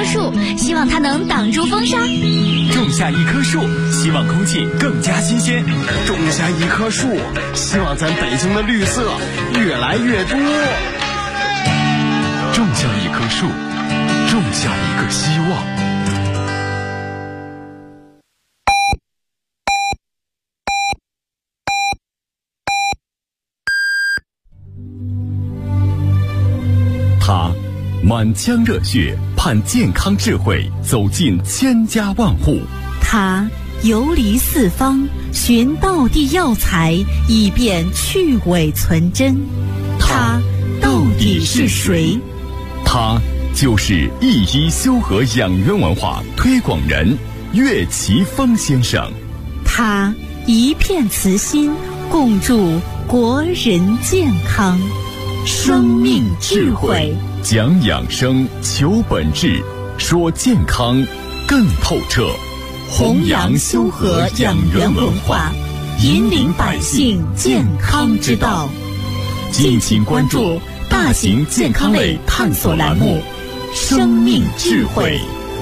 树，希望它能挡住风沙； 种下一棵树，希望空气更加新鲜； 种下一棵树，希望咱北京的绿色越来越多。 种下一棵树，种下一个希望。他满腔热血盼健康智慧走进千家万户， 他游离四方寻道地药材以便去伪存真。他到底是谁？ 他就是一一修和养元文化推广人岳奇峰先生。 他一片慈心共筑国人健康，生命智慧， 讲养生求本质，说健康更透彻， 弘扬修和养元文化，引领百姓健康之道。 敬请关注大型健康类探索栏目《生命智慧》，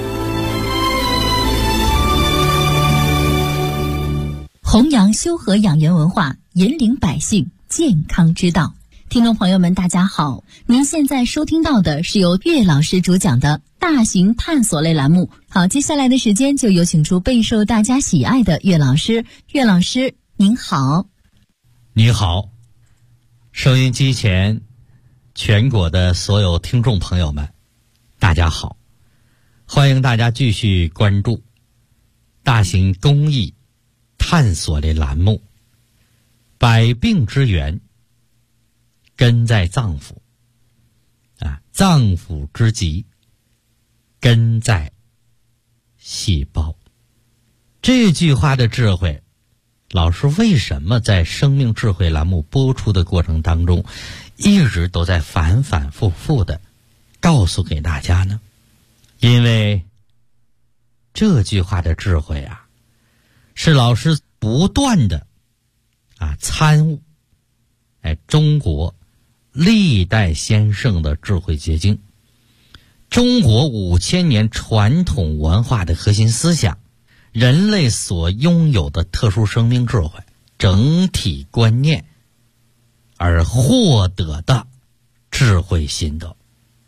弘扬修和养元文化，引领百姓健康之道。听众朋友们，大家好，您现在收听到的是由岳老师主讲的大型探索类栏目。好，接下来的时间就有请出备受大家喜爱的岳老师。岳老师您好。 你好，收音机前全国的所有听众朋友们，大家好，欢迎大家继续关注大型公益探索类栏目百病之源根在脏腑脏腑之疾根在细胞。这句话的智慧，老师为什么在生命智慧栏目播出的过程当中一直都在反反复复的告诉给大家呢？因为这句话的智慧是老师不断的参悟中国历代先圣的智慧结晶，中国5000年传统文化的核心思想，人类所拥有的特殊生命智慧整体观念而获得的智慧心得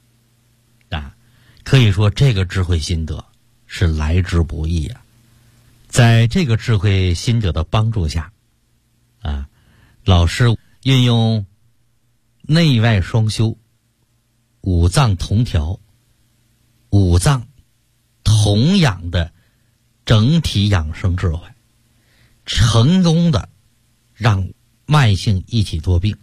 可以说这个智慧心得是来之不易在这个智慧心得的帮助下老师运用内外双修，五脏同调，五脏同养的整体养生智慧，成功的让慢性一体多病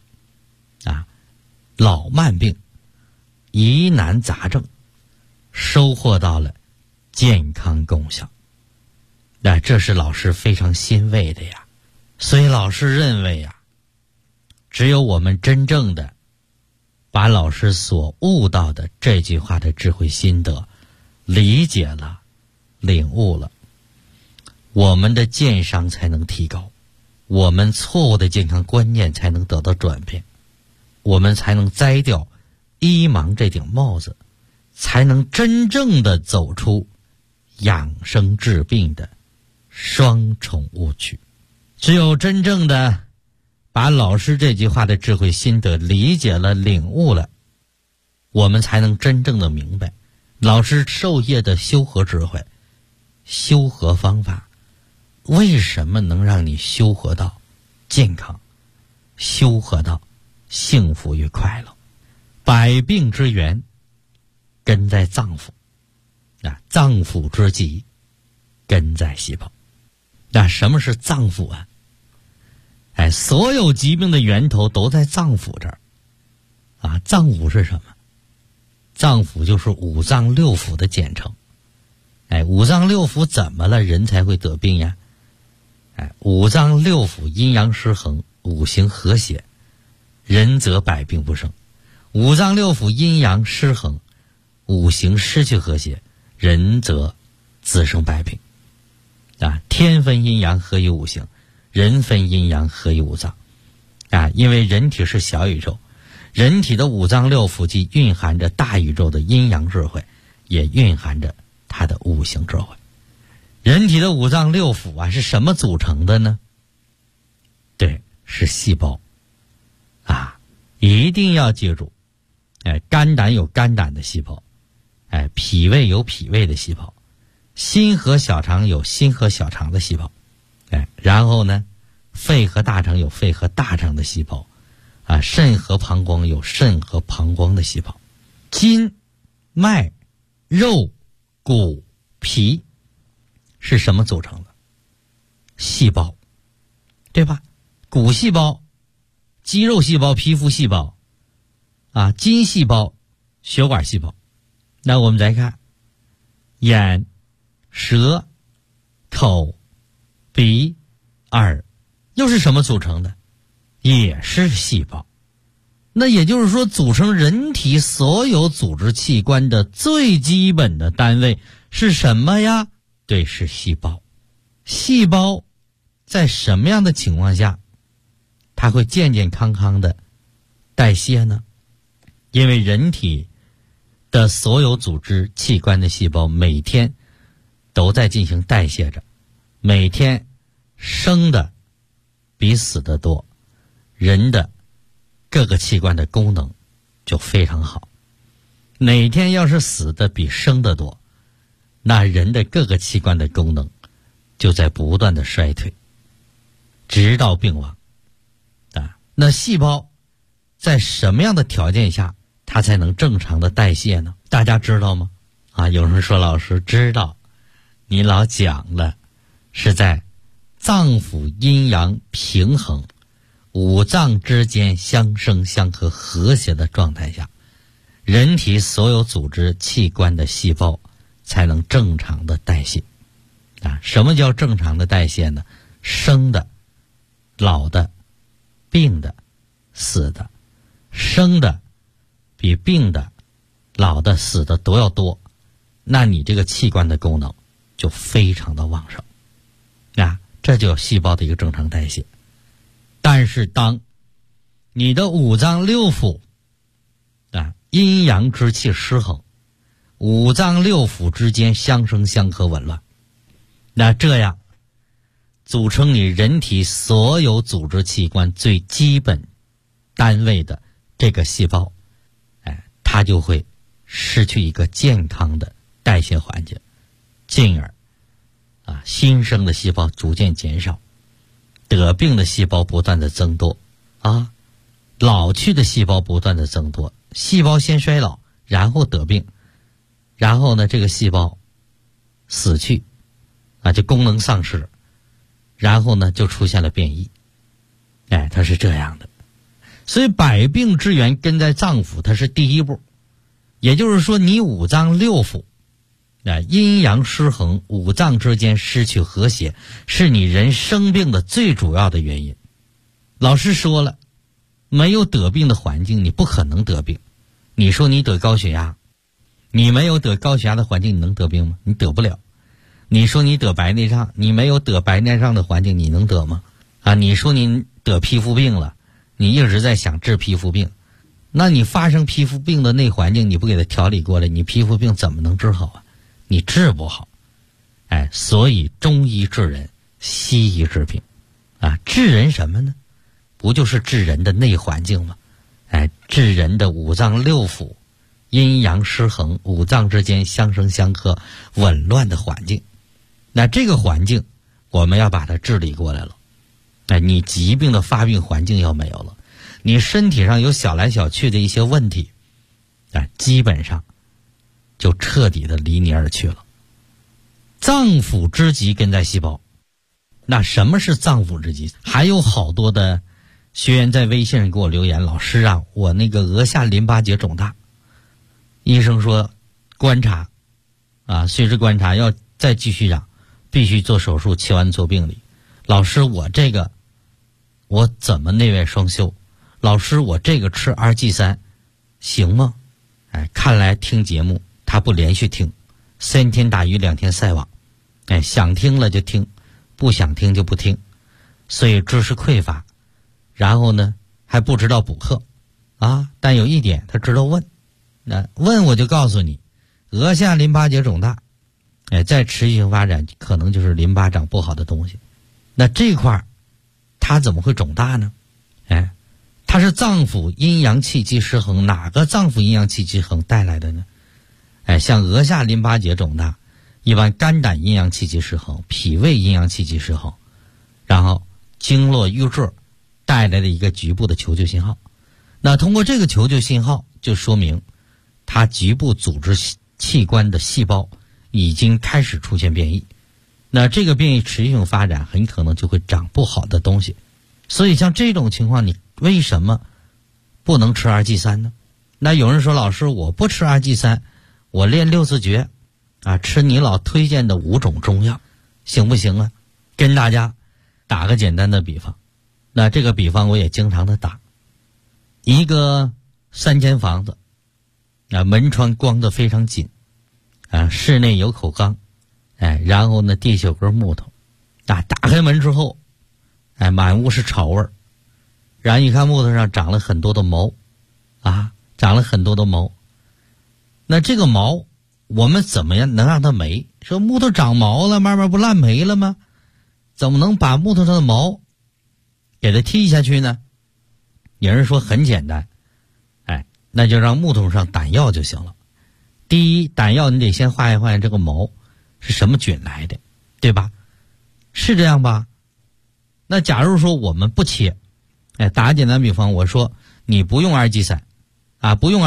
老慢病疑难杂症收获到了健康功效。这是老师非常欣慰的所以老师认为只有我们真正的把老师所悟到的这句话的智慧心得理解了，领悟了，我们的健商才能提高，我们错误的健康观念才能得到转变，我们才能摘掉医盲这顶帽子，才能真正的走出养生治病的双重误区。只有真正的把老师这句话的智慧心得理解了，领悟了，我们才能真正的明白老师授业的修和智慧，修和方法为什么能让你修和到健康，修和到幸福与快乐。百病之源根在脏腑脏腑之疾根在细胞。什么是脏腑所有疾病的源头都在脏腑这儿脏腑是什么？脏腑就是五脏六腑的简称。五脏六腑怎么了人才会得病呀？五脏六腑阴阳失衡，五行和谐，人则百病不生。五脏六腑阴阳失衡，五行失去和谐，人则自生百病。天分阴阳合于五行，人分阴阳合于五脏因为人体是小宇宙，人体的五脏六腑既蕴含着大宇宙的阴阳智慧， 也蕴含着它的无形智慧。人体的五脏六腑啊，是什么组成的呢？对，是细胞啊，一定要记住。肝胆有肝胆的细胞，脾胃有脾胃的细胞，心和小肠有心和小肠的细胞，然后呢，肺和大肠有肺和大肠的细胞，肾和膀胱有肾和膀胱的细胞，筋、脉、肉、骨、皮是什么组成的？细胞，对吧？骨细胞、肌肉细胞、皮肤细胞筋细胞、血管细胞。那我们再看眼、舌、口、鼻、耳又是什么组成的？也是细胞。那也就是说，组成人体所有组织器官的最基本的单位是什么呀？对，是细胞。细胞在什么样的情况下它会健健康康的代谢呢？因为人体的所有组织器官的细胞每天都在进行代谢着，每天生的比死的多，人的各个器官的功能就非常好。哪天要是死的比生的多，那人的各个器官的功能就在不断的衰退，直到病亡。那细胞在什么样的条件下它才能正常的代谢呢？大家知道吗？有人说老师知道，你老讲了，是在脏腑阴阳平衡，五脏之间相生相克和谐的状态下，人体所有组织器官的细胞才能正常的代谢。什么叫正常的代谢呢？生的、老的、病的、死的，生的比病的、老的、死的都要多，那你这个器官的功能就非常的旺盛。这就有细胞的一个正常代谢。但是当你的五脏六腑阴阳之气失衡，五脏六腑之间相生相克紊乱，那这样组成你人体所有组织器官最基本单位的这个细胞，它就会失去一个健康的代谢环境，进而新生的细胞逐渐减少，得病的细胞不断的增多，老去的细胞不断的增多，细胞先衰老，然后得病，然后呢，这个细胞死去，就功能丧失，然后呢，就出现了变异。它是这样的。所以百病之源根在脏腑，它是第一步。也就是说，你五脏六腑阴阳失衡，五脏之间失去和谐，是你人生病的最主要的原因。老师说了，没有得病的环境，你不可能得病。你说你得高血压，你没有得高血压的环境，你能得病吗？你得不了。你说你得白内障，你没有得白内障的环境，你能得吗？你说你得皮肤病了，你一直在想治皮肤病，那你发生皮肤病的那环境你不给它调理过来，你皮肤病怎么能治好啊？你治不好。所以中医治人，西医治病。治人什么呢？不就是治人的内环境吗？治人的五脏六腑阴阳失衡，五脏之间相生相克紊乱的环境。那这个环境我们要把它治理过来了。你疾病的发病环境要没有了，你身体上有小来小去的一些问题，基本上就彻底的离你而去了。脏腑之疾根在细胞。那什么是脏腑之疾？还有好多的学员在微信上给我留言，老师啊，我那个额下淋巴结肿大，医生说观察随时观察，要再继续长必须做手术，切完做病理。老师，我这个我怎么内外双修？老师，我这个吃RG3行吗？看来听节目他不连续听，3天打鱼2天晒网，想听了就听，不想听就不听，所以知识匮乏，然后呢还不知道补课但有一点他知道问，问我就告诉你， 额下淋巴结肿大，再持续性发展可能就是淋巴长不好的东西。那这块它怎么会肿大呢？它是脏腑阴阳气机失衡，哪个脏腑阴阳气机失衡带来的呢？像额下淋巴结肿大，一般肝胆阴阳气机失衡，脾胃阴阳气机失衡，然后经络瘀滞带来的一个局部的求救信号。那通过这个求救信号，就说明它局部组织器官的细胞已经开始出现变异。那这个变异持续性发展，很可能就会长不好的东西。所以像这种情况，你为什么不能吃2G3呢？那有人说，老师，我不吃2G3，我练6字诀吃你老推荐的5种中药，行不行啊？跟大家打个简单的比方，那这个比方我也经常的打。一个3间房子，门窗光得非常紧，室内有口缸，然后呢地9根木头，打开门之后，满屋是草味儿，然后一看木头上长了很多的毛，长了很多的毛。那这个毛我们怎么样能让它没？说木头长毛了，慢慢不烂没了吗？怎么能把木头上的毛给它剔下去呢？有人说很简单，那就让木头上掸药就行了。第一，掸药你得先化验这个毛是什么菌来的，对吧？是这样吧？那假如说我们不切，打个简单比方，我说你不用2G3，不用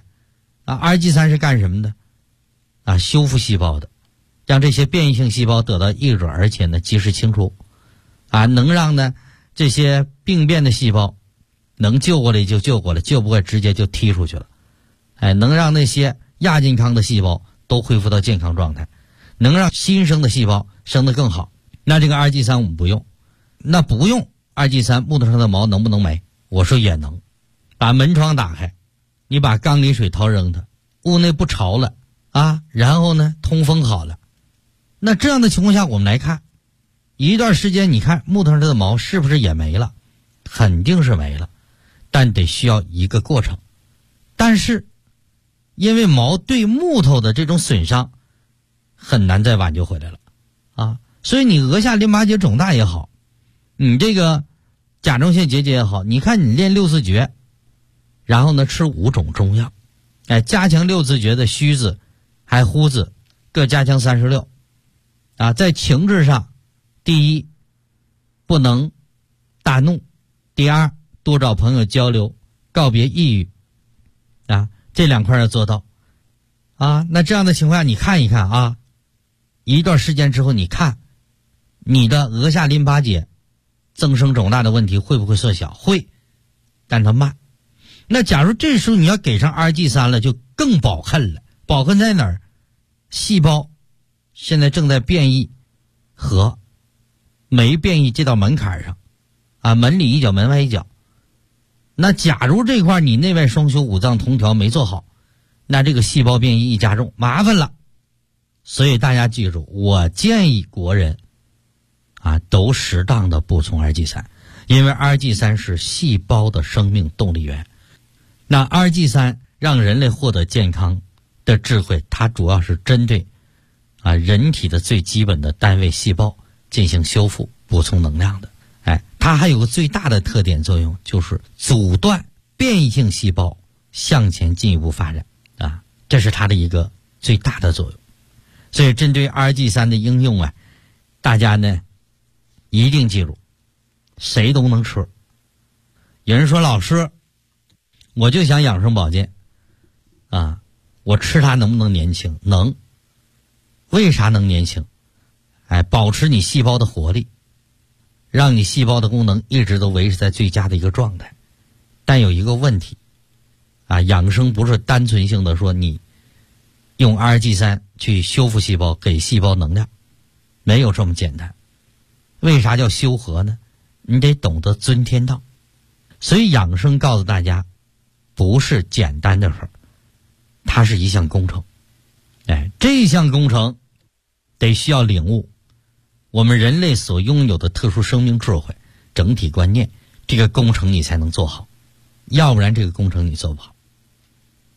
2G3，2G3是干什么的？修复细胞的，让这些变异性细胞得到抑制，而且呢及时清除，能让呢这些病变的细胞能救过来就救过来，救不过来直接就踢出去了。能让那些亚健康的细胞都恢复到健康状态，能让新生的细胞生得更好。那这个2G3我们不用，那不用2G3，木头上的毛能不能没？我说也能。把门窗打开，你把缸里水掏扔它，屋内不潮了然后呢通风好了。那这样的情况下，我们来看一段时间，你看木头上的毛是不是也没了？肯定是没了，但得需要一个过程。但是因为毛对木头的这种损伤很难再挽救回来了所以你额下淋巴结肿大也好，你这个甲状腺结节也好，你看你练6字诀，然后呢吃5种中药，加强6字诀的虚字还呼字各加强36在情志上，第一不能大怒，第二多找朋友交流，告别抑郁这2块要做到那这样的情况下，你看一看一段时间之后，你看你的额下淋巴结增生肿大的问题会不会缩小？会，但它慢。那假如这时候你要给上2G3了，就更宝恨了。宝恨在哪儿？细胞现在正在变异和没变异这道门槛上门里一脚门外一脚。那假如这块你内外双修五脏同调没做好，那这个细胞变异一加重，麻烦了。所以大家记住，我建议国人都适当的补充2G3，因为2G3是细胞的生命动力源。那2G3让人类获得健康的智慧，它主要是针对人体的最基本的单位细胞进行修复补充能量的。它还有个最大的特点作用，就是阻断变异性细胞向前进一步发展这是它的一个最大的作用。所以针对2G3的应用大家呢一定记住，谁都能吃。有人说，老师，我就想养生保健我吃它能不能年轻？能。为啥能年轻？保持你细胞的活力，让你细胞的功能一直都维持在最佳的一个状态。但有一个问题养生不是单纯性的说你用2G3去修复细胞，给细胞能量，没有这么简单。为啥叫修和呢？你得懂得尊天道。所以养生告诉大家，不是简单的事儿，它是一项工程。这项工程得需要领悟我们人类所拥有的特殊生命智慧、整体观念，这个工程你才能做好，要不然这个工程你做不好。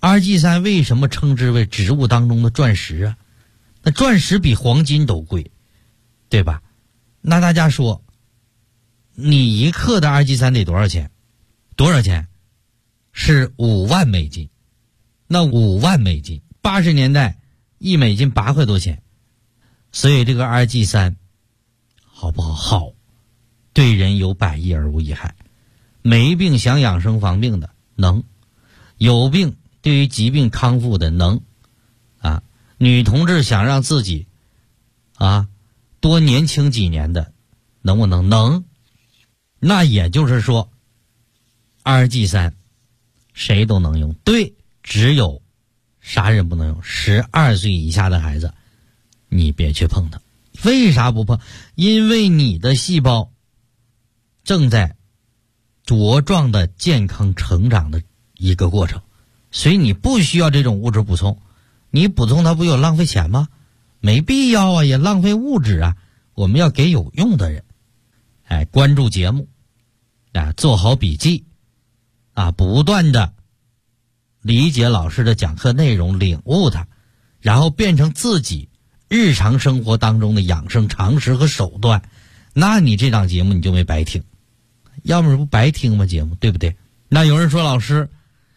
，RG3为什么称之为植物当中的钻石啊？那钻石比黄金都贵，对吧？那大家说，你1克的RG3得多少钱？多少钱？是5万美金。那5万美金，80年代1美金8块多钱。所以这个 RG3 好不好？好，对人有百益而无一害。没病想养生防病的能，有病对于疾病康复的能啊，女同志想让自己啊多年轻几年的能不能？能。那也就是说 RG3 谁都能用，对，只有啥人不能用？12岁以下的孩子你别去碰它。为啥不碰？因为你的细胞正在茁壮的健康成长的一个过程，所以你不需要这种物质补充。你补充它不有浪费钱吗？没必要啊，也浪费物质啊。我们要给有用的人。关注节目啊，做好笔记啊，不断的理解老师的讲课内容，领悟它，然后变成自己日常生活当中的养生常识和手段，那你这档节目你就没白听。要么不白听吗？节目对不对？那有人说，老师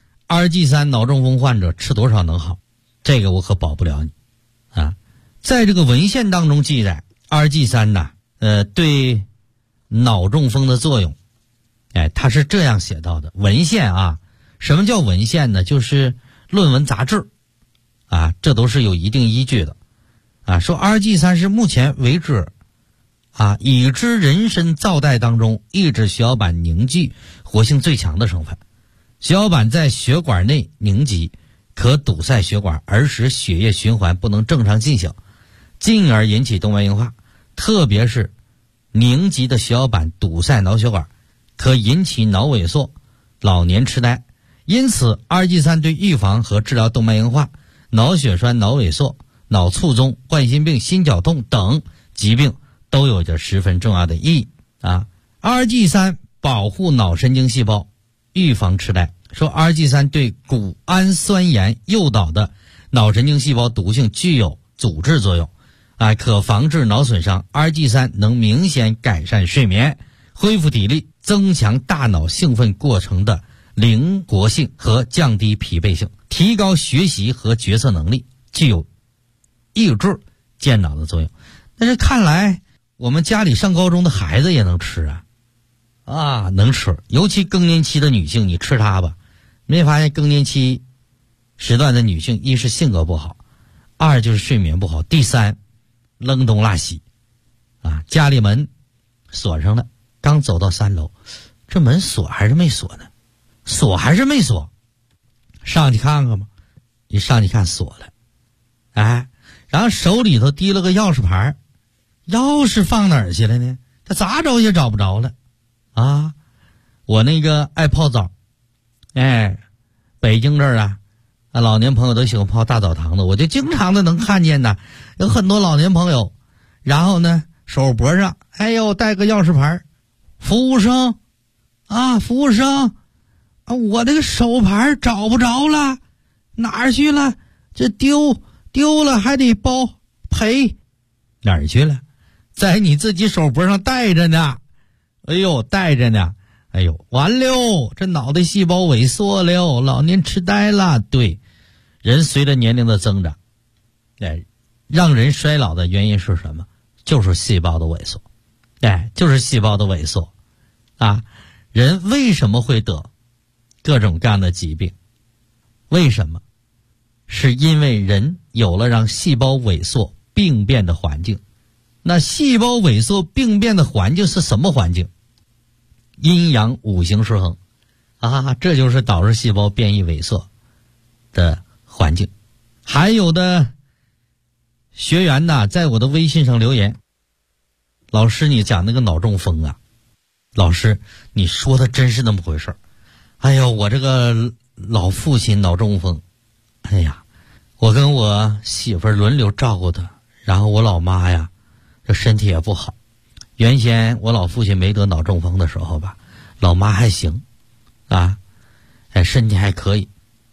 RG3 脑中风患者吃多少能好？这个我可保不了你啊。在这个文献当中记载 RG3 呢对脑中风的作用，它是这样写到的。文献啊，什么叫文献呢？就是论文杂志啊，这都是有一定依据的啊。说 RG3 是目前为止啊，已知人参皂苷当中抑制血小板凝聚活性最强的成分。血小板在血管内凝集，可堵塞血管，而使血液循环不能正常进行，进而引起动脉硬化。特别是凝集的血小板堵塞脑血管，可引起脑萎缩、老年痴呆。因此 RG3 对预防和治疗动脉硬化、脑血栓、脑萎缩、脑卒中、冠心病、心绞痛等疾病都有着十分重要的意义啊。RG3 保护脑神经细胞，预防痴呆。说 RG3 对谷氨酸盐诱导的脑神经细胞毒性具有阻滞作用啊，可防治脑损伤。RG3 能明显改善睡眠，恢复体力，增强大脑兴奋过程的灵活性和降低疲惫性，提高学习和决策能力，具有抑制健脑的作用。但是看来我们家里上高中的孩子也能吃啊，能吃。尤其更年期的女性，你吃它吧，没发现更年期时段的女性，一是性格不好，二就是睡眠不好，第三扔东拉西啊，家里门锁上了，刚走到3楼，这门锁还是没锁呢，锁还是没锁，上去看看吧。一上去看锁了，然后手里头提了个钥匙牌，钥匙放哪儿去了呢？他咋找也找不着了啊！我那个爱泡澡，北京这儿啊，老年朋友都喜欢泡大澡堂子，我就经常的能看见呢，有很多老年朋友，然后呢手脖上带个钥匙牌，服务生啊，我这个手牌找不着了，哪儿去了？这丢了还得包赔，哪儿去了？在你自己手脖上带着呢，带着呢，完了，这脑袋细胞萎缩了，老年痴呆了。对，人随着年龄的增长，让人衰老的原因是什么？就是细胞的萎缩，就是细胞的萎缩啊。人为什么会得各种各样的疾病？为什么？是因为人有了让细胞萎缩病变的环境。那细胞萎缩病变的环境是什么环境？阴阳五行失衡啊，这就是导致细胞变异萎缩的环境。还有的学员呢，在我的微信上留言，老师你讲那个脑中风啊，老师你说的真是那么回事？我这个老父亲脑中风，我跟我媳妇儿轮流照顾他，然后我老妈呀这身体也不好。原先我老父亲没得脑中风的时候吧，老妈还行啊，身体还可以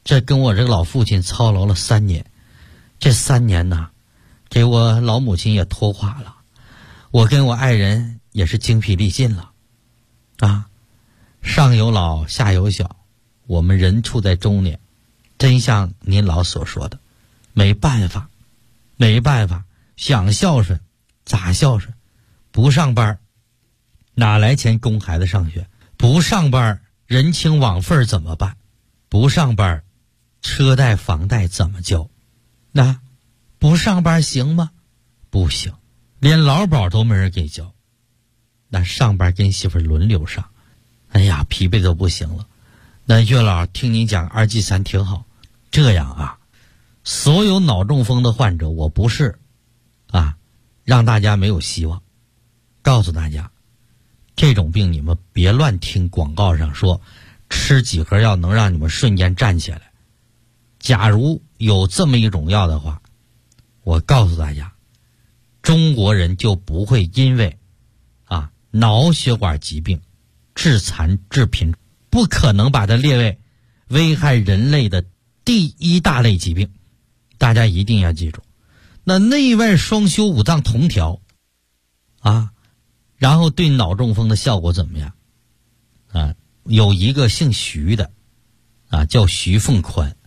这跟我这个老父亲操劳了3年，这3年呢，给我老母亲也拖垮了，我跟我爱人也是精疲力尽了，啊，上有老下有小，我们人处在中年，真像您老所说的，没办法，想孝顺咋孝顺？不上班哪来钱供孩子上学？不上班人情往费怎么办？不上班车贷房贷怎么交？那不上班行吗？不行，连劳保都没人给交。那上班跟媳妇轮流上，哎呀，疲惫都不行了。那岳老听你讲二剂3挺好。这样啊，所有脑中风的患者，我不是让大家没有希望，告诉大家，这种病你们别乱听广告上说吃几盒药能让你们瞬间站起来。假如有这么一种药的话，我告诉大家，中国人就不会因为脑血管疾病致残致贫，不可能把它列为危害人类的第1大类疾病。大家一定要记住，那内外双修5脏同调然后对脑中风的效果怎么样有一个姓徐的叫徐凤宽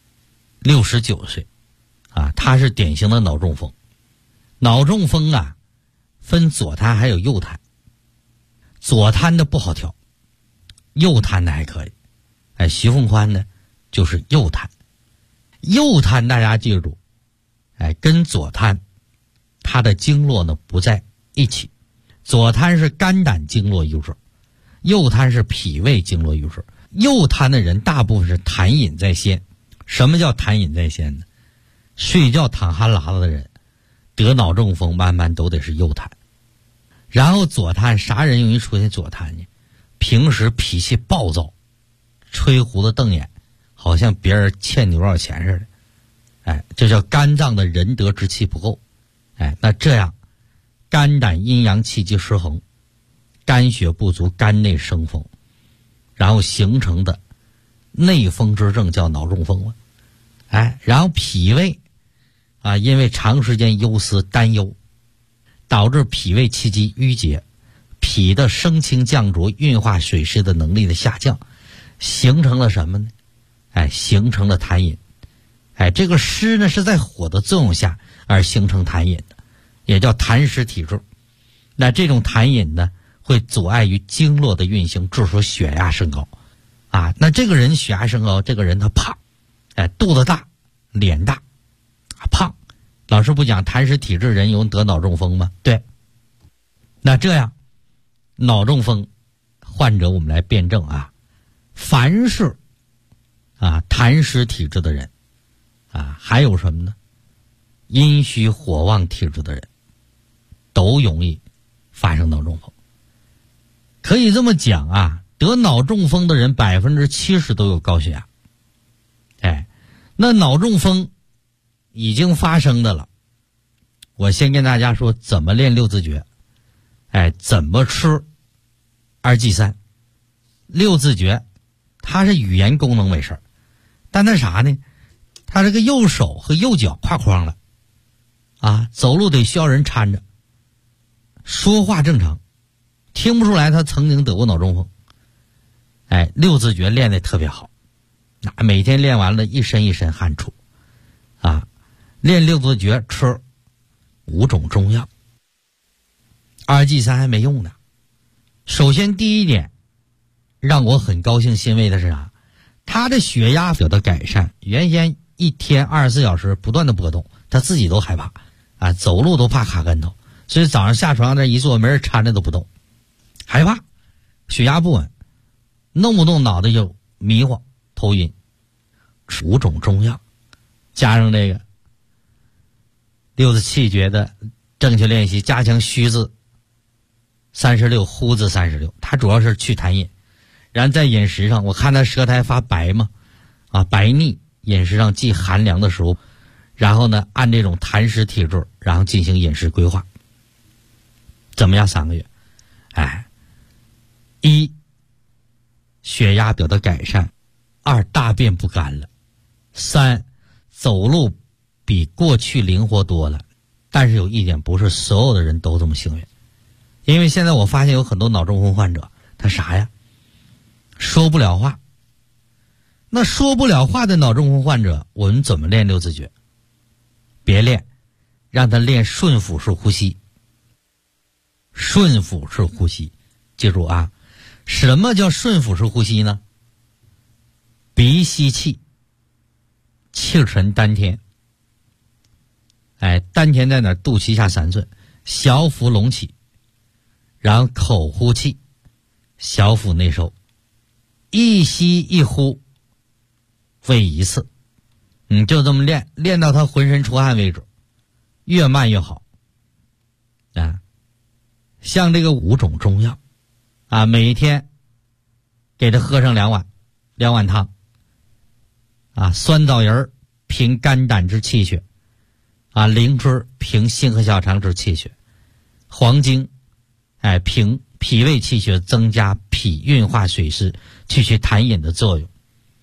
，69岁他是典型的脑中风。脑中风分左瘫还有右瘫，左瘫的不好调，右瘫的还可以。徐凤宽呢就是右瘫。右瘫大家记住，跟左瘫它的经络呢不在一起。左瘫是肝胆经络瘀滞，右瘫是脾胃经络瘀滞。右瘫的人大部分是痰饮在先。什么叫痰饮在先呢？睡觉淌哈喇子的人得脑中风慢慢都得是右瘫。然后左瘫，啥人容易出现左瘫呢？平时脾气暴躁，吹胡子瞪眼，好像别人欠你多少钱似的。这叫肝脏的仁德之气不够。那这样肝胆阴阳气机失衡，肝血不足，肝内生风，然后形成的内风之症叫脑中风了。然后脾胃因为长时间忧思担忧，导致脾胃气机淤结，脾的升清降浊运化水湿的能力的下降，形成了什么呢？形成了痰饮。这个湿呢是在火的作用下而形成痰饮的，也叫痰湿体质。那这种痰饮呢会阻碍于经络的运行，致使血压升高那这个人血压升高，这个人他胖，肚子大，脸大，胖。老师不讲痰湿体质人有得脑中风吗？对。那这样脑中风患者我们来辩证凡是痰湿体质的人还有什么呢？阴虚火旺体质的人都容易发生脑中风。可以这么讲得脑中风的人70%都有高血压。那脑中风已经发生的了，我先跟大家说怎么练6字诀，怎么吃2剂3。6字诀它是语言功能没事，但那啥呢？他这个右手和右脚挎筐了走路得需要人搀着，说话正常，听不出来他曾经得过脑中风。6字诀练得特别好，每天练完了一身一身汗出练6字诀吃5种中药，2剂3还没用呢。首先第一点让我很高兴欣慰的是他的血压得到改善，原先一天24小时不断的波动，他自己都害怕走路都怕卡跟头，所以早上下床这一坐没人搀着都不动，害怕血压不稳，弄不动脑袋就迷糊头晕。吃5种中药，加上这个6字气诀的正确练习，加强虚字36呼字36，它主要是去痰饮。然后在饮食上，我看他舌苔发白嘛白腻，饮食上忌寒凉的食物，然后呢按这种痰湿体质然后进行饮食规划。怎么样3个月1血压得到改善，2大便不干了， 3，走路比过去灵活多了。但是有一点，不是所有的人都这么幸运。因为现在我发现有很多脑中风患者，他啥呀？说不了话。那说不了话的脑中风患者，我们怎么练六字诀？别练，让他练顺腹式呼吸。顺腹式呼吸，记住啊，什么叫顺腹式呼吸呢？鼻吸气，气沉丹田。丹田在哪儿？肚脐下3寸，小腹隆起，然后口呼气，小腹内收，一吸一呼为1次。你就这么练，练到他浑身出汗为止，越慢越好。像这个5种中药每一天给他喝上2碗汤酸枣仁平肝胆之气血灵芝平心和小肠之气血，黄精平脾胃气血，增加脾运化水湿，去痰饮的作用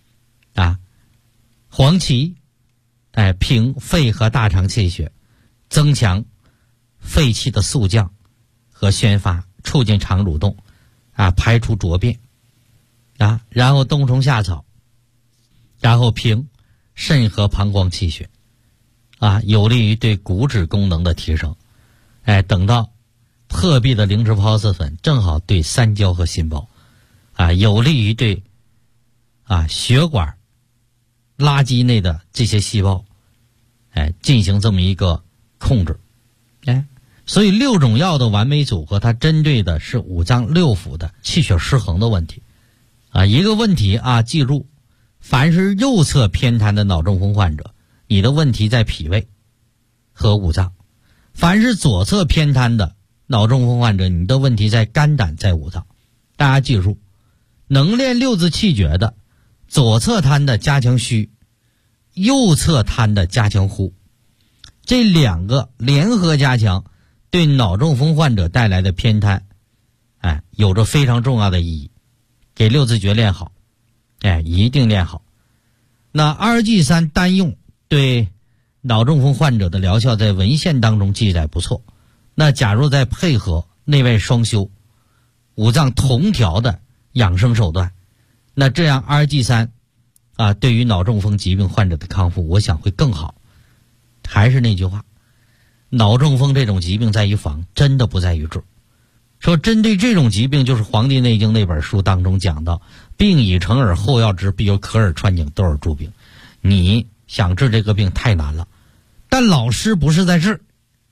黄芪平肺和大肠气血，增强肺气的肃降和宣发，促进肠蠕动排除浊便然后冬虫夏草，然后平肾和膀胱气血有利于对骨质功能的提升。等到破壁的灵芝孢子粉正好对三焦和心包有利于对血管垃圾内的这些细胞进行这么一个控制。所以6种药的完美组合，它针对的是5脏6腑的气血失衡的问题一个问题记住，凡是右侧偏瘫的脑中风患者，你的问题在脾胃和5脏；凡是左侧偏瘫的脑中风患者，你的问题在肝胆，在5脏。大家记住，能练6字气诀的，左侧瘫的加强虚，右侧瘫的加强呼，这2个联合加强，对脑中风患者带来的偏瘫有着非常重要的意义。给6字诀练好一定练好。那2G3单用对脑中风患者的疗效在文献当中记载不错，那假如再配合内外双修、5脏同调的养生手段，那这样2G3对于脑中风疾病患者的康复，我想会更好。还是那句话，脑中风这种疾病在于防，真的不在于治。说针对这种疾病，就是《黄帝内经》那本书当中讲到，病已成耳，后要治，必有可耳穿颈，窦耳诸病。你想治这个病太难了，但老师不是在治，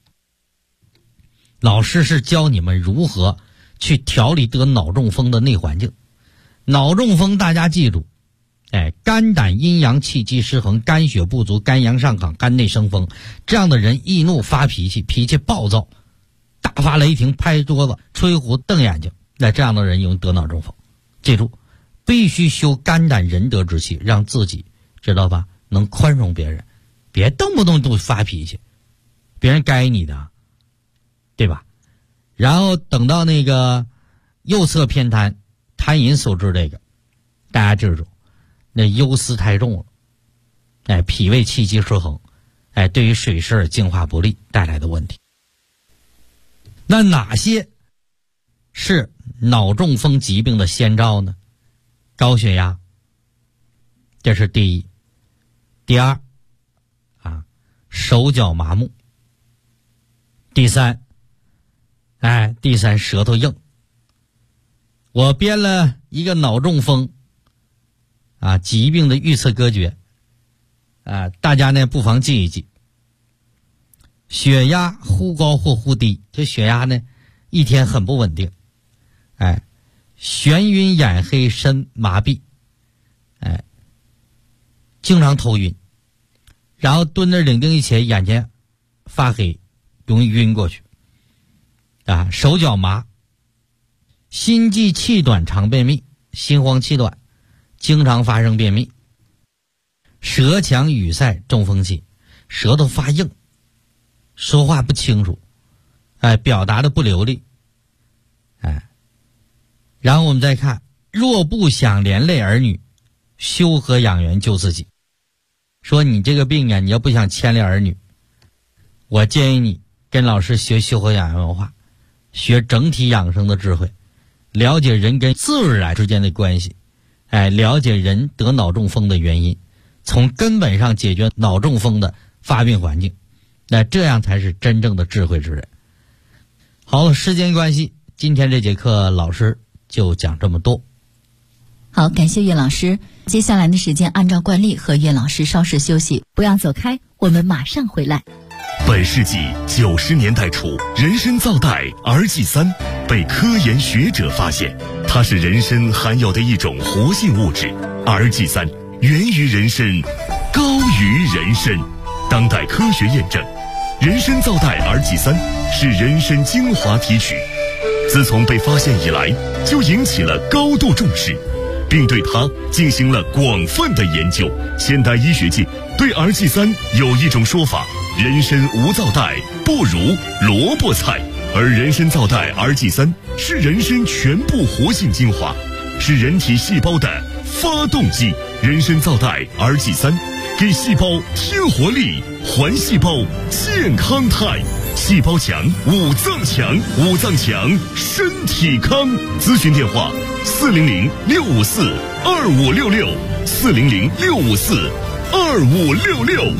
老师是教你们如何去调理得脑中风的内环境。脑中风大家记住肝胆阴阳气机失衡，肝血不足，肝阳上亢，肝内生风，这样的人易怒发脾气，脾气暴躁，大发雷霆，拍桌子，吹胡瞪眼睛，那这样的人容易得脑中风。记住，必须修肝胆仁德之气，让自己知道吧，能宽容别人，别动不动就发脾气，别人该你的，对吧？然后等到那个右侧偏瘫痰饮所致这个，大家记住，那忧思太重了脾胃气机失衡对于水湿而净化不利带来的问题。那哪些是脑中风疾病的先兆呢？高血压，这是第一。第二手脚麻木。第三舌头硬。我编了一个脑中风疾病的预测歌诀大家呢不妨记一记。血压忽高或忽低，这血压呢一天很不稳定眩晕眼黑身麻痹经常头晕，然后蹲着领腚一起眼前发黑，容易晕过去手脚麻，心悸气短，常便秘，心慌气短，经常发生便秘，舌强语塞，中风气，舌头发硬，说话不清楚表达的不流利然后我们再看，若不想连累儿女，修和养元救自己。 说你这个病啊，你要不想牵连儿女，我建议你跟老师学修和养颜文化，学整体养生的智慧，了解人跟自然之间的关系，了解人得脑中风的原因，从根本上解决脑中风的发病环境，那这样才是真正的智慧之人。好了，时间关系，今天这节课老师就讲这么多。 好，感谢岳老师。接下来的时间按照惯例和岳老师稍事休息，不要走开，我们马上回来。 本世纪90年代初，人参皂苷 RG3 被科研学者发现，它是人参含有的一种活性物质。RG3 源于人参，高于人参。当代科学验证，人参皂苷 RG3 是人参精华提取，自从被发现以来，就引起了高度重视，并对它进行了广泛的研究。现代医学界对 RG3 有一种说法：人参无皂苷，不如萝卜菜。而人参皂苷 RG3 是人参全部活性精华，是人体细胞的发动机。人参皂苷 RG3 给细胞添活力，还细胞健康态。细胞强，五脏强，五脏强，身体康。咨询电话：400-654-2566，400-654-2566。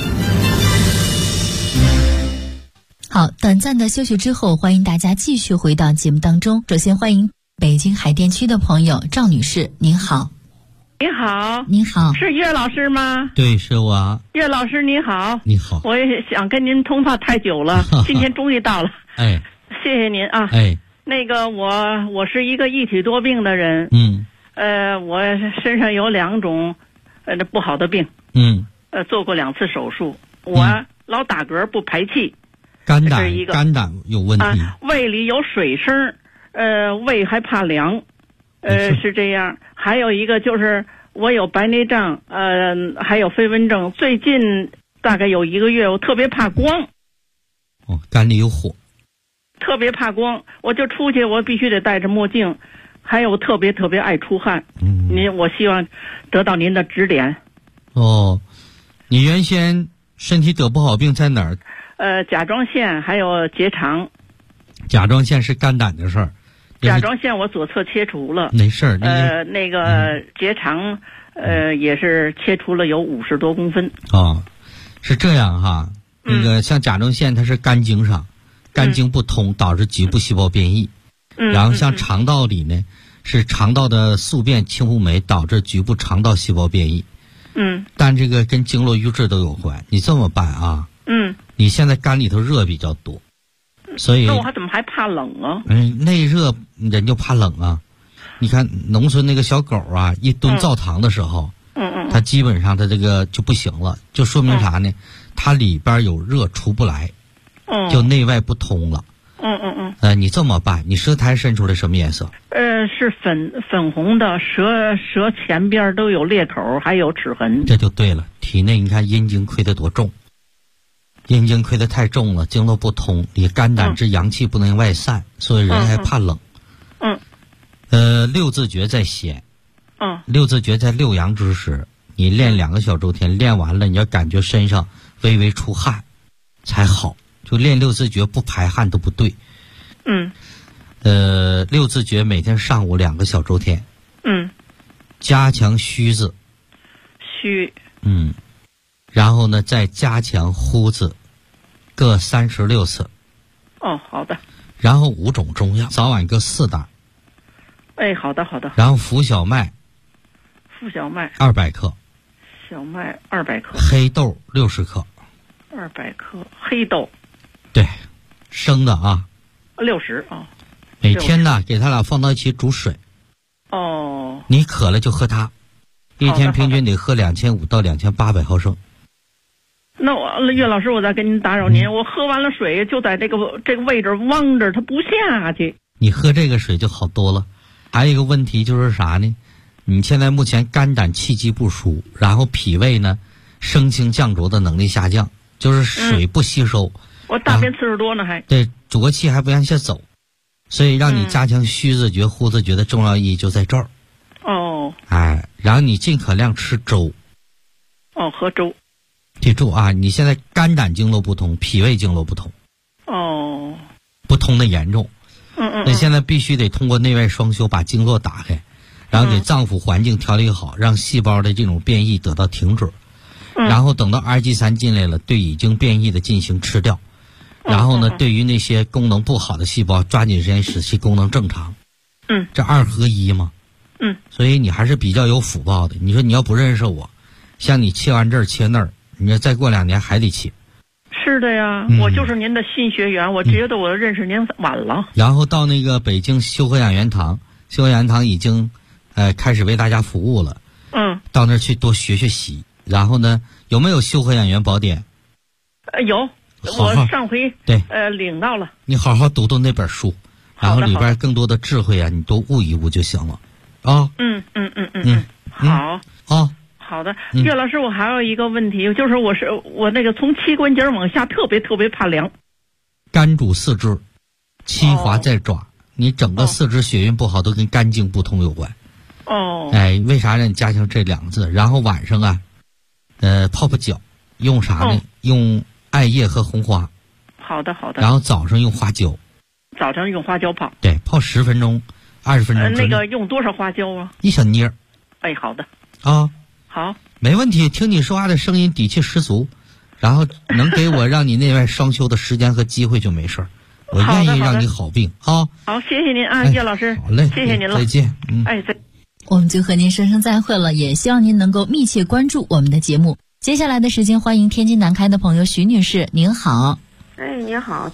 好，短暂的休息之后，欢迎大家继续回到节目当中。首先欢迎北京海淀区的朋友赵女士，您好。 您好， 您好， 是岳老师吗？ 对，是我。 岳老师您好。 你好。 我也想跟您通话太久了，今天终于到了。 哎， 谢谢您啊。 哎， 那个我是一个一体多病的人。我身上有2种不好的病。做过2次手术。我老打嗝不排气。肝胆有问题。 胃里有水声，胃还怕凉。是这样。还有一个就是我有白内障，还有飞蚊症。最近大概有1个月，我特别怕光。 肝里有火。 特别怕光，我就出去，我必须得戴着墨镜。还有特别爱出汗。我希望得到您的指点。 你原先身体得不好病在哪儿？ 甲状腺还有结肠。 甲状腺是肝胆的事儿。 甲状腺我左侧切除了， 没事儿。 那个结肠，也是切除了有50多公分。 是这样哈。那个像甲状腺，它是肝经上，肝经不通导致局部细胞变异。然后像肠道里呢，是肠道的宿便清不美导致局部肠道细胞变异。但这个跟经络瘀滞都有关。你这么办啊？你现在肝里头热比较多。所以那我还怎么还怕冷啊？ 内热人就怕冷啊。你看农村那个小狗啊，一蹲灶堂的时候，它基本上它这个就不行了，就说明啥呢？它里边有热出不来，就内外不通了。你这么办？你舌苔伸出来什么颜色？ 是粉红的，舌前边都有裂口，还有齿痕。 这就对了。体内你看阴经亏得多重。阴经亏得太重了，经络不通，你肝胆之阳气不能外散，所以人还怕冷。六字诀在先。六字诀在6阳之时，你练2个小周天，练完了你要感觉身上微微出汗才好。就练六字诀不排汗都不对。六字诀每天上午2个小周天。加强虚字。 虚。 然后呢，再加强呼字，各36次。 好的。 然后5种中药，早晚各4袋。 好的。 然后浮小麦。 浮小麦 200克。 小麦200克。 黑豆60克。 200克黑豆。 对，生的啊。 60啊。 每天呢，给他俩放到一起煮水。你渴了就喝它，一天平均得喝2500到2800毫升。 那岳老师，我再跟您打扰您，我喝完了水就在这个位置汪着，它不下去。 你喝这个水就好多了。还有一个问题就是啥呢？你现在目前肝胆气机不舒，然后脾胃呢升清降浊的能力下降，就是水不吸收。 我大便次数多呢还。 对，浊气还不往下走，所以让你加强虚字诀、呼字诀的重要意义就在这儿。 哦。 然后你尽可量吃粥。 喝粥。 记住啊，你现在肝胆经络不通，脾胃经络不通， 哦， 不通的严重。那现在必须得通过内外双修把经络打开，然后给脏腑环境调理好，让细胞的这种变异得到停止，然后等到 RG3 进来了，对已经变异的进行吃掉，然后呢，对于那些功能不好的细胞，抓紧时间使其功能正常。这2合1嘛。所以你还是比较有福报的。你说你要不认识我，像你切完这儿切那儿，你要再过2年还得切。 是的呀，我就是您的新学员，我觉得我认识您晚了。 然后到那个北京修和养元堂，修和养元堂已经开始为大家服务了。到那儿去多学学习。然后呢，有没有修和养元宝典？ 有，我上回对领到了。 你好好读读那本书，然后里边更多的智慧啊，你多悟一悟就行了。啊。 好。 啊。 好的，岳老师，我还有一个问题，就是我那个从膝关节往下特别怕凉。 肝主四肢，七华在爪，你整个四肢血运不好，都跟肝经不通有关。为啥让你加强这2个字？然后晚上啊，泡脚，用啥呢？用艾叶和红花。好的。然后早上用花椒。早上用花椒泡。对，泡10分钟、20分钟。那个用多少花椒啊？1小捏。好的。啊。好，没问题。听你说话的声音底气十足，然后能给我让你内外双修的时间和机会就没事儿。我愿意让你好病啊。好，谢谢您啊，岳老师。好嘞，谢谢您了，再见。再。 我们就和您说声再会了，也希望您能够密切关注我们的节目。接下来的时间，欢迎天津南开的朋友徐女士，您好。 您好。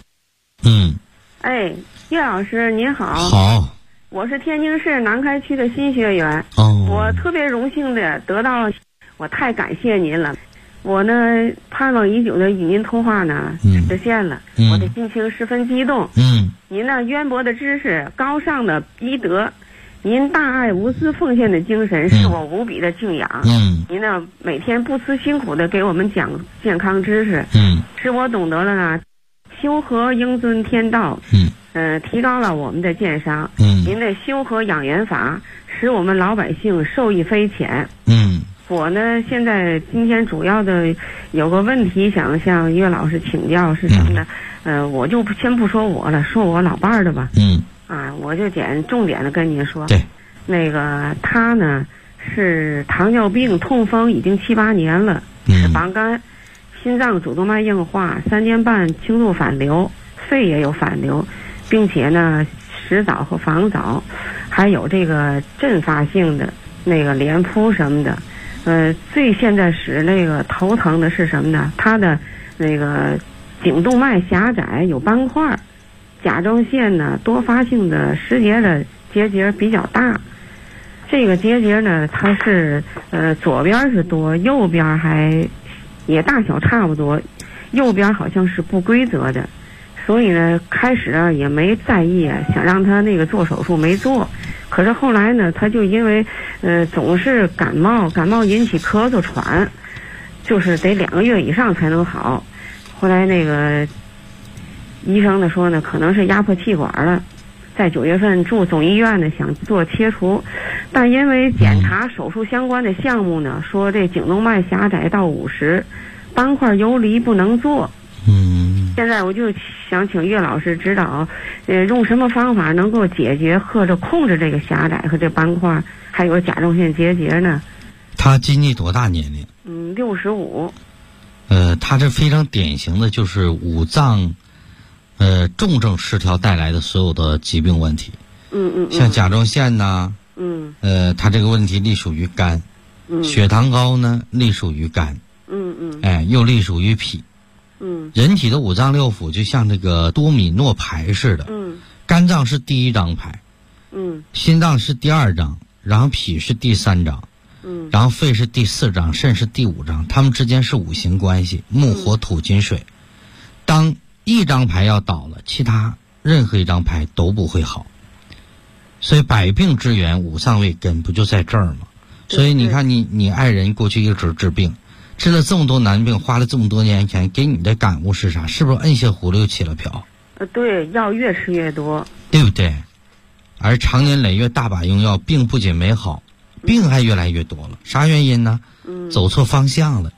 岳老师您好。 好。 我是天津市南开区的新学员，我特别荣幸的得到了，我太感谢您了。我呢盼望已久的与您通话呢实现了，我的心情十分激动。您那渊博的知识、高尚的医德，您大爱无私奉献的精神是我无比的敬仰。您呢每天不辞辛苦的给我们讲健康知识，使我懂得了呢修和应遵天道。提高了我们的健商。您的修和养元法使我们老百姓受益匪浅。我呢现在今天主要的有个问题想向岳老师请教是什么呢？我就先不说我了，说我老伴儿的吧。我就重点的跟您说。对。那个他呢是糖尿病痛风已经7、8年了，是膀胱、心脏主动脉硬化，3年半轻度反流，肺也有反流。并且呢，食早和防早，还有这个阵发性的那个连扑什么的，最现在使那个头疼的是什么呢？他的那个颈动脉狭窄有斑块，甲状腺呢多发性的失节的结节比较大，这个结节呢它是左边是多，右边还也大小差不多，右边好像是不规则的。所以呢，开始啊也没在意，想让他那个做手术没做，可是后来呢，他就因为总是感冒引起咳嗽喘，就是得2个月以上才能好。后来那个医生呢说呢，可能是压迫气管了，在9月份住总医院呢想做切除，但因为检查手术相关的项目呢，说这颈动脉狭窄到50，斑块游离不能做。现在我就想请岳老师指导，用什么方法能够解决或者控制这个狭窄和这斑块，还有甲状腺结节呢？ 他今年多大年龄 ？65。 他这非常典型的就是五脏，重症失调带来的所有的疾病问题。像甲状腺呐，他这个问题隶属于肝，血糖高呢隶属于肝，又隶属于脾。人体的五脏六腑就像这个多米诺牌似的，肝脏是第1张牌，心脏是第2张，然后脾是第3张，然后肺是第4张，肾是第5张，它们之间是5行关系，木火土金水。当1张牌要倒了，其他任何1张牌都不会好。所以百病之源五脏为根，不就在这儿吗？所以你看你爱人过去一直治病，治了这么多难病，花了这么多年钱，给你的感悟是啥？是不是摁下葫芦又起了瓢？ 对，药越吃越多， 对不对？而长年累月大把用药，病不仅没好，病还越来越多了。啥原因呢？走错方向了。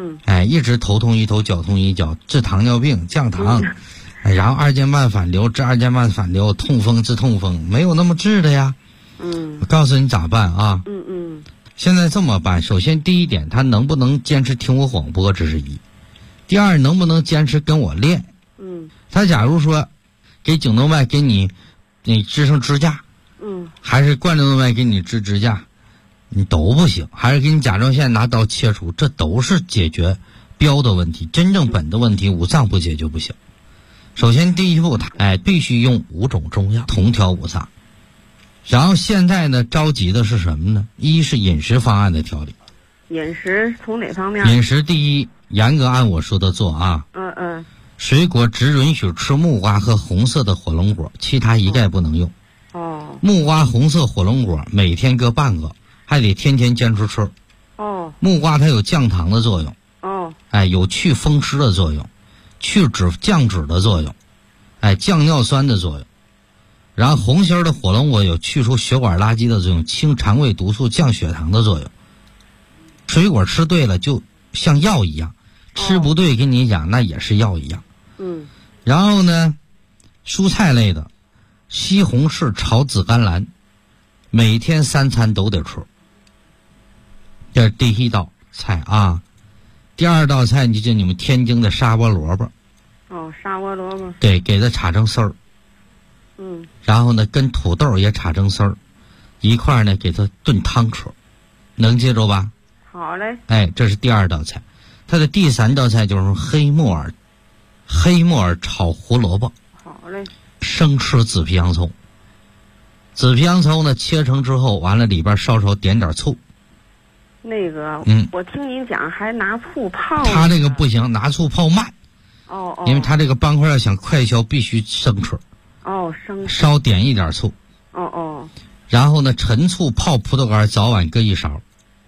一直头痛医头，脚痛医脚，治糖尿病降糖，然后2间半反流治2间半反流，痛风治痛风，没有那么治的呀。我告诉你咋办啊？现在这么办，首先第一点，他能不能坚持听我广播，这是一；第二，能不能坚持跟我练？他假如说给颈动脉给你支上支架，还是冠状动脉给你支支架，你都不行，还是给你甲状腺拿刀切除，这都是解决标的问题，真正本的问题五脏不解决不行。首先第一步，必须用5种中药同调五脏。然后现在呢，着急的是什么呢？一是饮食方案的调理。 饮食从哪方面？ 饮食第一，严格按我说的做啊。水果只允许吃木瓜和红色的火龙果，其他一概不能用。木瓜、红色火龙果每天各半个，还得天天坚持吃。木瓜它有降糖的作用。有去风湿的作用，降脂的作用，降尿酸的作用。然后红心的火龙果有去除血管垃圾的作用，清肠胃毒素，降血糖的作用。水果吃对了就像药一样，吃不对跟你讲那也是药一样。然后呢，蔬菜类的，西红柿炒紫甘蓝，每天3餐都得吃。这是第一道菜啊。第二道菜就你们天津的沙窝萝卜。 沙窝萝卜。 对，给它炒成丝儿。然后呢，跟土豆也炒成丝儿，一块呢给它炖汤吃，能记住吧？ 好嘞。 这是第二道菜。它的第3道菜就是黑木耳炒胡萝卜。 好嘞。 生吃紫皮洋葱。紫皮洋葱呢切成之后，完了里边稍点点醋。 那个，我听您讲还拿醋泡。 它这个不行，拿醋泡慢。因为它这个斑块要想快消，必须生吃。 生吃。 稍点一点醋。然后呢，陈醋泡葡萄干，早晚各1勺。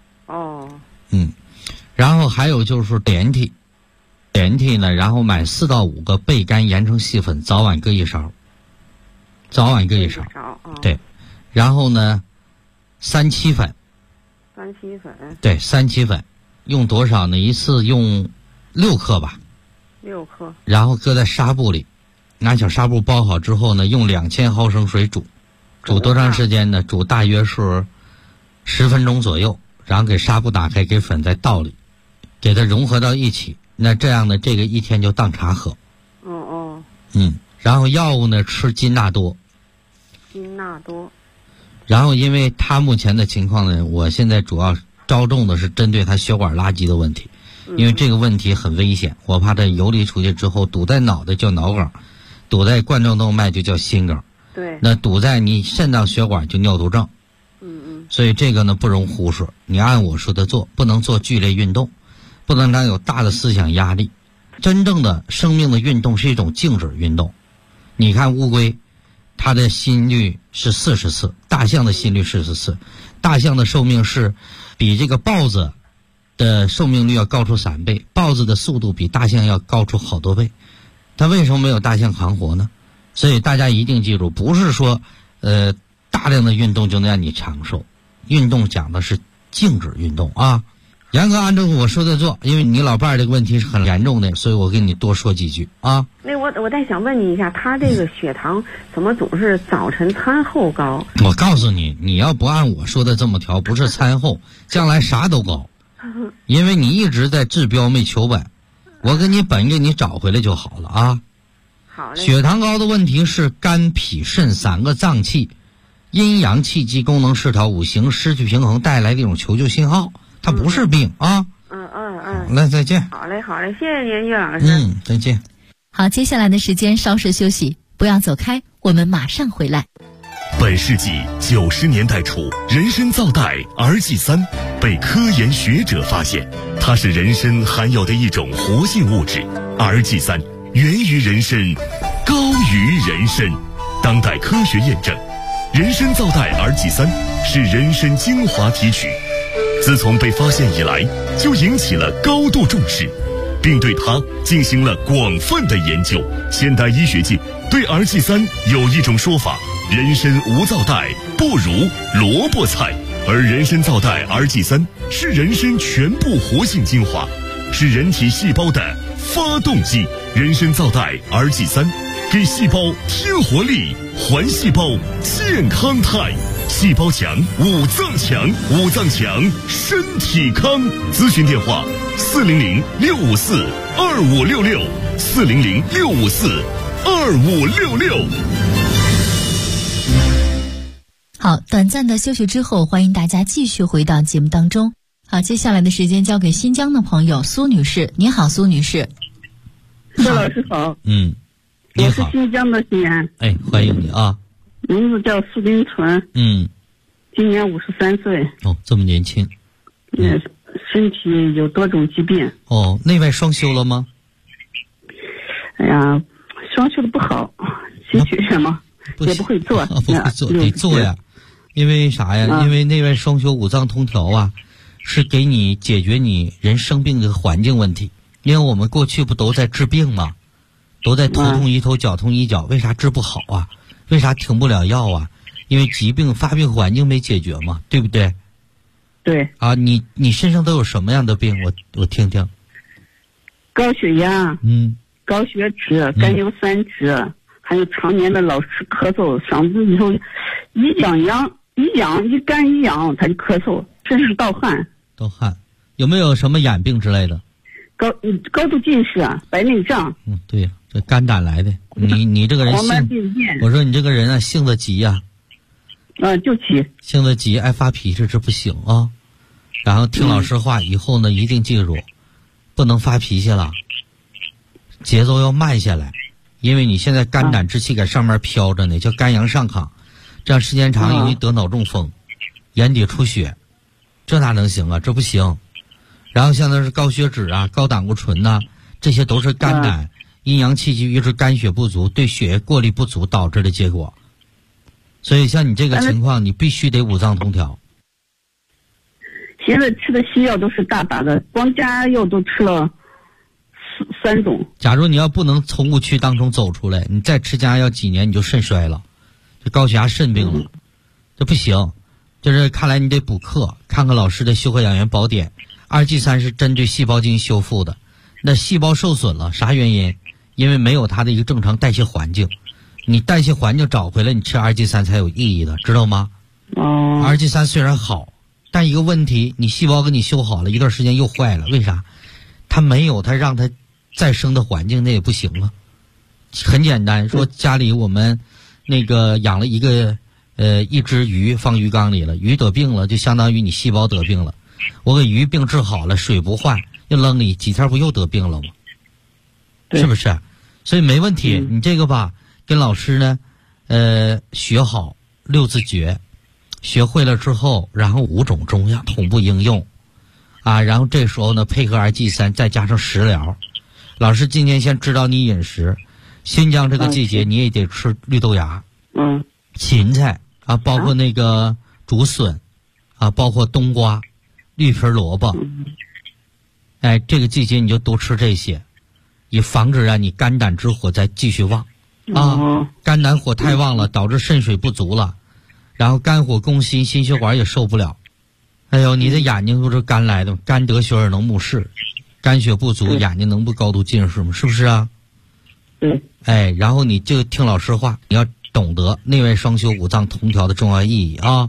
然后还有就是莲梯呢，然后买4到5个焙干研成细粉，早晚各1勺。对。然后呢，三七粉。对，三七粉用多少呢？一次用6克吧。 6克。然后搁在纱布里，拿小纱布包好之后呢，用2000毫升水煮。煮多长时间呢？煮大约是10分钟左右，然后给纱布打开，给粉再倒里，给它融合到一起。那这样呢，这个1天就当茶喝。然后药物呢，吃金纳多。然后因为他目前的情况呢，我现在主要着重的是针对他血管垃圾的问题，因为这个问题很危险，我怕他游离出去之后堵在脑袋叫脑梗，堵在冠状动脉就叫心梗。 对。 那堵在你肾脏血管就尿毒症。所以这个呢不容忽视，你按我说的做，不能做剧烈运动，不能让有大的思想压力。真正的生命的运动是一种静止运动。你看乌龟，它的心率是40次，大象的心率40次，大象的寿命是比这个豹子的寿命率要高出3倍，豹子的速度比大象要高出好多倍。它为什么没有大象扛活呢？所以大家一定记住，不是说大量的运动就能让你长寿，运动讲的是静止运动啊。严格按照我说的做，因为你老伴儿这个问题是很严重的，所以我跟你多说几句啊。 那我再想问你一下，他这个血糖怎么总是早晨餐后高？ 我告诉你，你要不按我说的这么调，不是餐后，将来啥都高，因为你一直在治标没求本，我给你本给你找回来就好了啊。 好嘞。 血糖高的问题是肝、脾、肾3个脏器阴阳气机功能失调，五行失去平衡带来的一种求救信号。它不是病啊。好嘞，再见。 好嘞，谢谢您，岳老师。 再见。 好，接下来的时间稍事休息，不要走开，我们马上回来。 本世纪90年代初，人参皂苷儿剂3被科研学者发现，它是人参含有的一种活性物质。儿剂3源于人参，高于人参。当代科学验证，人参皂苷儿剂3是人参精华提取。自从被发现以来，就引起了高度重视，并对它进行了广泛的研究。现代医学界对儿剂3有一种说法：人参无皂苷，不如萝卜菜。而人参皂苷儿剂3是人参全部活性精华， 是人体细胞的发动机。人参皂苷 RG3，给细胞添活力，还细胞健康态。细胞强，五脏强，五脏强，身体康。咨询电话：400-654-2566，400-654-2566。 好，短暂的休息之后，欢迎大家继续回到节目当中。好，接下来的时间交给新疆的朋友苏女士。你好，苏女士。 苏老师好。 你好。 我是新疆的西安。 哎，欢迎你啊。 名字叫苏林纯。今年53岁。 哦，这么年轻。 身体有多种疾病。 哦，内外双修了吗？ 哎呀，双修的不好，兴许什么也不会做。 不会做，得做呀。因为啥呀？因为内外双修、五脏通调啊，是给你解决你人生病的环境问题。因为我们过去不都在治病吗？都在头痛医头，脚痛医脚，为啥治不好啊？为啥停不了药啊？因为疾病发病环境没解决嘛，对不对？ 对。 啊，你身上都有什么样的病？我听听。 高血压，高血脂，甘油三酯，还有常年的老是咳嗽，嗓子里头一干一痒，他就咳嗽，身上盗汗。 盗汗，有没有什么眼病之类的？ 高度近视啊，白内障。 对呀，这肝胆来的。你这个人我说你这个人啊，性子急呀。 就急。性子急，爱发脾气，这不行啊。然后听老师话，以后呢一定记住，不能发脾气了，节奏要慢下来，因为你现在肝胆之气在上面飘着呢，叫肝阳上亢，这样时间长容易得脑中风，眼底出血，这哪能行啊？这不行。然后像那是高血脂啊、高胆固醇呐，这些都是肝胆阴阳气机郁滞、肝血不足，对血液过滤不足导致的结果。所以像你这个情况，你必须得五脏通调。 现在吃的西药都是大把的，光加药都吃了3种。 假如你要不能从误区当中走出来，你再吃加药几年你就肾衰了，就高血压肾病了，这不行。就是看来你得补课，看看老师的修和养元宝典。2G3是针对细胞进行修复的，那细胞受损了，啥原因？因为没有它的一个正常代谢环境，你代谢环境找回来，你吃 2G3才有意义的，知道吗？2G3虽然好，但一个问题，你细胞给你修好了，一段时间又坏了，为啥？它没有它让它再生的环境，那也不行了。很简单，说家里我们那个养了一只鱼放鱼缸里了，鱼得病了，就相当于你细胞得病了。我给鱼病治好了，水不换，又扔里，几天不又得病了吗？是不是？所以没问题。你这个吧，跟老师呢，学好6字诀，学会了之后，然后5种中药同步应用，啊，然后这时候呢，配合 2G3，再加上食疗。老师今天先指导你饮食，新疆这个季节你也得吃绿豆芽，芹菜啊，包括那个竹笋，啊，包括冬瓜。绿皮萝卜，哎，这个季节你就多吃这些，以防止让你肝胆之火再继续旺啊。肝胆火太旺了，导致肾水不足了，然后肝火攻心，心血管也受不了。哎呦，你的眼睛都是肝来的，肝得血而能目视，肝血不足，眼睛能不高度近视吗？是不是啊？哎，然后你就听老师话，你要懂得内外双修、五脏同调的重要意义啊。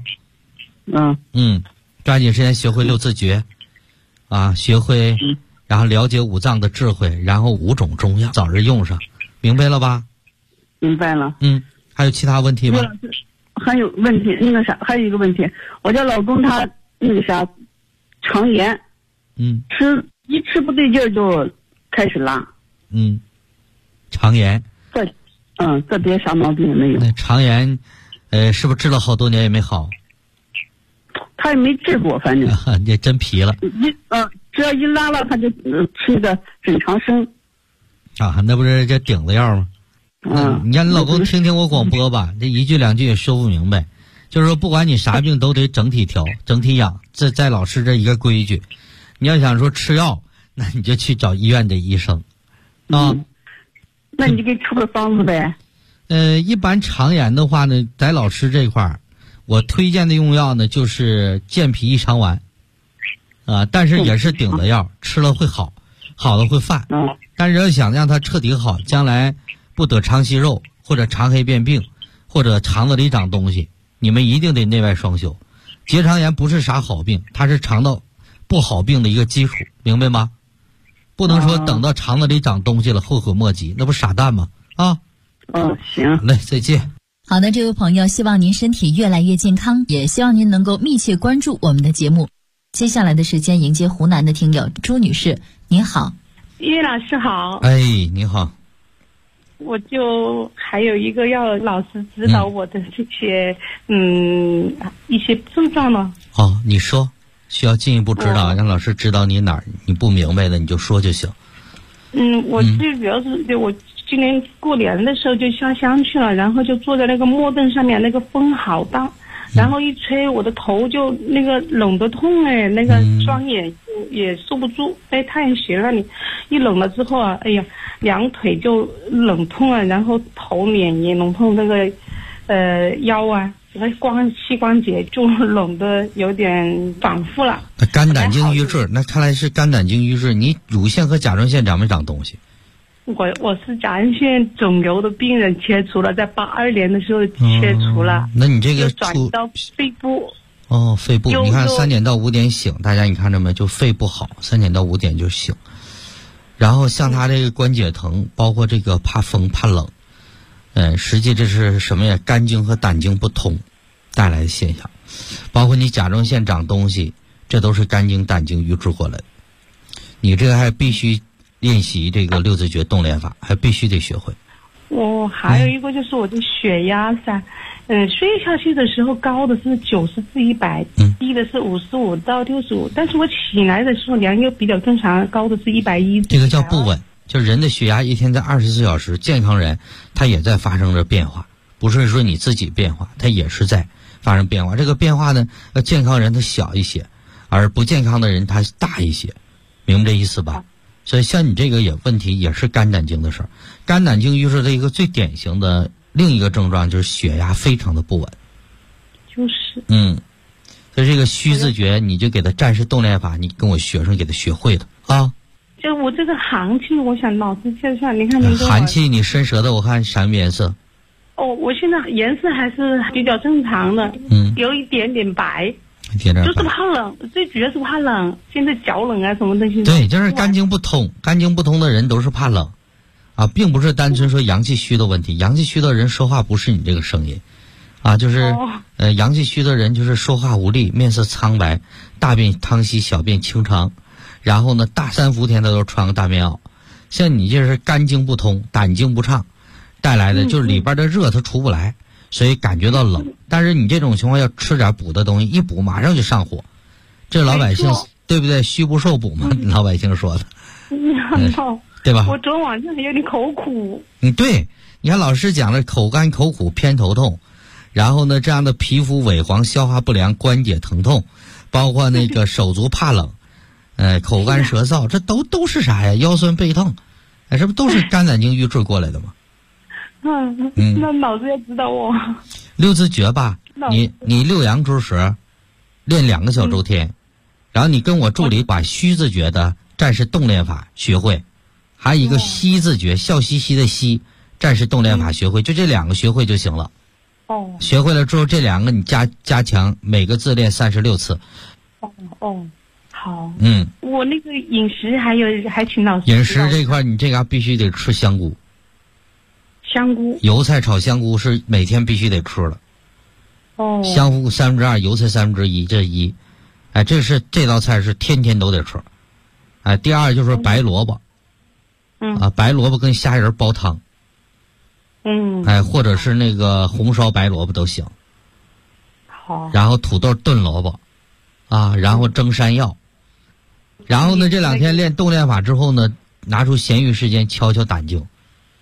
抓紧时间学会6字诀，啊，学会，然后了解五脏的智慧，然后5种中药早日用上，明白了吧？ 明白了。 还有其他问题吗？ 还有问题，还有一个问题，我家老公他肠炎，吃不对劲儿就开始拉。 肠炎。 这别啥毛病也没有。 那肠炎，是不是治了好多年也没好？ 他也没治过，反正也真皮了。 只要一拉了，他就吃个沈长生。 那不是这顶子药吗？你让你老公听听我广播吧，这1句2句也说不明白。就是说，不管你啥病都得整体调、整体养，这在老师这一个规矩。你要想说吃药，那你就去找医院的医生啊。 那你就给出个方子呗。 一般肠炎的话呢，在老师这块儿。我推荐的用药呢，就是健脾益肠丸，但是也是顶的药，吃了会好。 好了会犯，但是要想让它彻底好，将来不得肠息肉或者肠黑变病或者肠子里长东西，你们一定得内外双修。结肠炎不是啥好病，它是肠道不好病的一个基础，明白吗？不能说等到肠子里长东西了后悔莫及，那不傻蛋吗？啊， 行， 好嘞，再见。 好的，这位朋友，希望您身体越来越健康，也希望您能够密切关注我们的节目。接下来的时间迎接湖南的听友朱女士，您好。 岳老师好。 哎，你好。 我就还有一个要老师指导我的这些一些症状呢。 哦，你说需要进一步指导，让老师指导你哪儿你不明白的你就说就行。 我最主要是我今年过年的时候就下乡去了，然后就坐在那个木凳上面，那个风好大，然后一吹我的头就那个冷得痛哎，那个双眼也受不住，在太阳穴那里一冷了之后啊，哎呀，两腿就冷痛啊，然后头脸也冷痛，那个腰啊膝关节就冷得有点反复了。 肝胆经瘀滞，那看来是肝胆经瘀滞。你乳腺和甲状腺长没长东西？ 我是甲状腺肿瘤的病人，切除了，在82年的时候切除了。 那你这个转到肺部。 肺部，你看3点到5点醒，大家你看着没？就肺不好，3点到5点就醒。然后像他这个关节疼，包括这个怕风怕冷，实际这是什么呀？肝经和胆经不通带来的现象，包括你甲状腺长东西，这都是肝经胆经瘀滞过来的。你这个还必须练习这个六字诀动练法，还必须得学会。 我还有一个就是我的血压噻，睡下去的时候高的是90至100，低的是55到65，但是我起来的时候量又比较正常，高的是110。 这个叫不稳，就是人的血压一天在24小时，健康人他也在发生着变化，不是说你自己变化，他也是在发生变化。这个变化呢，健康人他小一些，而不健康的人他大一些，明白这意思吧？所以像你这个问题也是肝胆经的事儿。肝胆经瘀滞的一个最典型的另一个症状就是血压非常的不稳。 就是所以这个虚字诀你就给他战士动练法，你跟我学生给他学会的啊。 就我这个寒气，我想老师介绍，你看您寒气你伸舌头，我看什么颜色？ 我现在颜色还是比较正常的，有一点点白。就是怕冷，最主要是怕冷，现在脚冷啊什么东西。 对，就是肝经不通，肝经不通的人都是怕冷啊，并不是单纯说阳气虚的问题。阳气虚的人说话不是你这个声音啊，就是阳气虚的人就是说话无力，面色苍白，大便溏稀，小便清长，然后呢大3伏天他都穿个大棉袄。像你这是肝经不通，胆经不畅带来的，就是里边的热它出不来，所以感觉到冷。但是你这种情况要吃点补的东西，一补马上就上火。这老百姓对不对？虚不受补嘛，老百姓说的，对吧？ 我昨晚上有点口苦。 对，你看老师讲了，口干口苦偏头痛，然后呢这样的皮肤萎黄、消化不良、关节疼痛，包括那个手足怕冷，口干舌燥，这都是啥呀？腰酸背疼，这不都是肝胆经瘀滞过来的吗？ 那老师要指导我六字诀吧，你6阳诸时练2个小周天，然后你跟我助理把虚字诀的战士动练法学会，还有一个息字诀，笑嘻嘻的息，战士动练法学会，就这2个学会就行了。学会了之后，这2个你加强，每个字练36次。 好。我那个饮食还请老师。 饮食这块你这个必须得吃香菇。 香菇， 油菜炒香菇是每天必须得吃的。香菇2/3，油菜1/3，这是1。这道菜是天天都得吃。第二就是白萝卜。白萝卜跟虾仁煲汤。或者是那个红烧白萝卜都行。 好。 然后土豆炖萝卜，然后蒸山药。然后呢，这2天练动练法之后呢，拿出闲余时间敲敲胆经。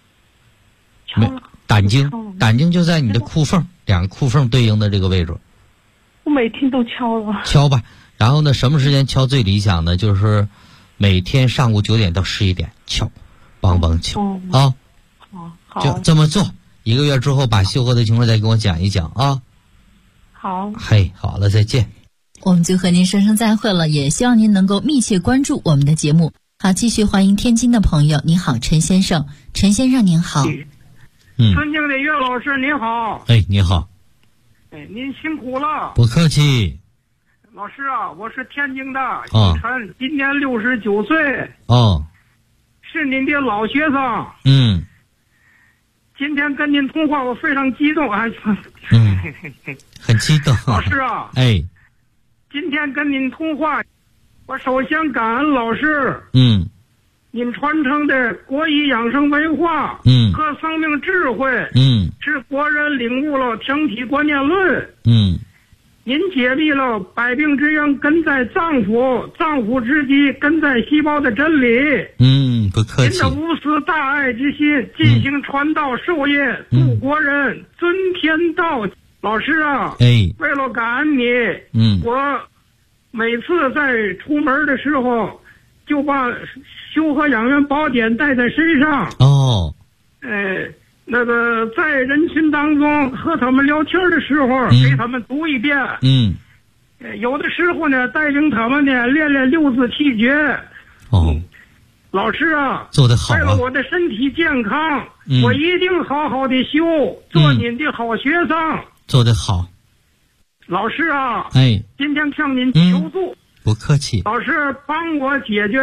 胆经就在你的裤缝，2个裤缝对应的这个位置。 我每天都敲了。敲吧，然后呢，什么时间敲最理想呢？就是每天上午9点到11点敲，梆梆敲啊。 好， 就这么做，1个月之后把修合的情况再跟我讲一讲啊。 好。 嘿，好了，再见。 我们就和您说声再会了，也希望您能够密切关注我们的节目。 好，继续欢迎天津的朋友。你好，陈先生。陈先生您好。 尊敬的岳老师您好。 哎，你好。 哎，您辛苦了。 不客气。 老师啊，我是天津的一晨，今年69岁。 哦。 是您的老学生。 嗯。 今天跟您通话，我非常激动啊。 很激动。 老师啊。 哎。 今天跟您通话。我首先感恩老师，您传承的国医养生文化，和生命智慧，使国人领悟了天体观念论，您解密了百病之源根在脏腑，脏腑之基根在细胞的真理， 不客气。 您的无私大爱之心，进行传道授业，助国人，尊天道。老师啊，为了感恩你，我每次在出门的时候，就把《修和养元宝典》带在身上。 哦， 那个在人群当中和他们聊天的时候，给他们读一遍。有的时候呢，带领他们呢练练六字气诀。老师啊， 做得好啊！ 为了我的身体健康，我一定好好的修，做您的好学生。 做得好。 老师啊，今天向您求助， 不客气。 老师帮我解决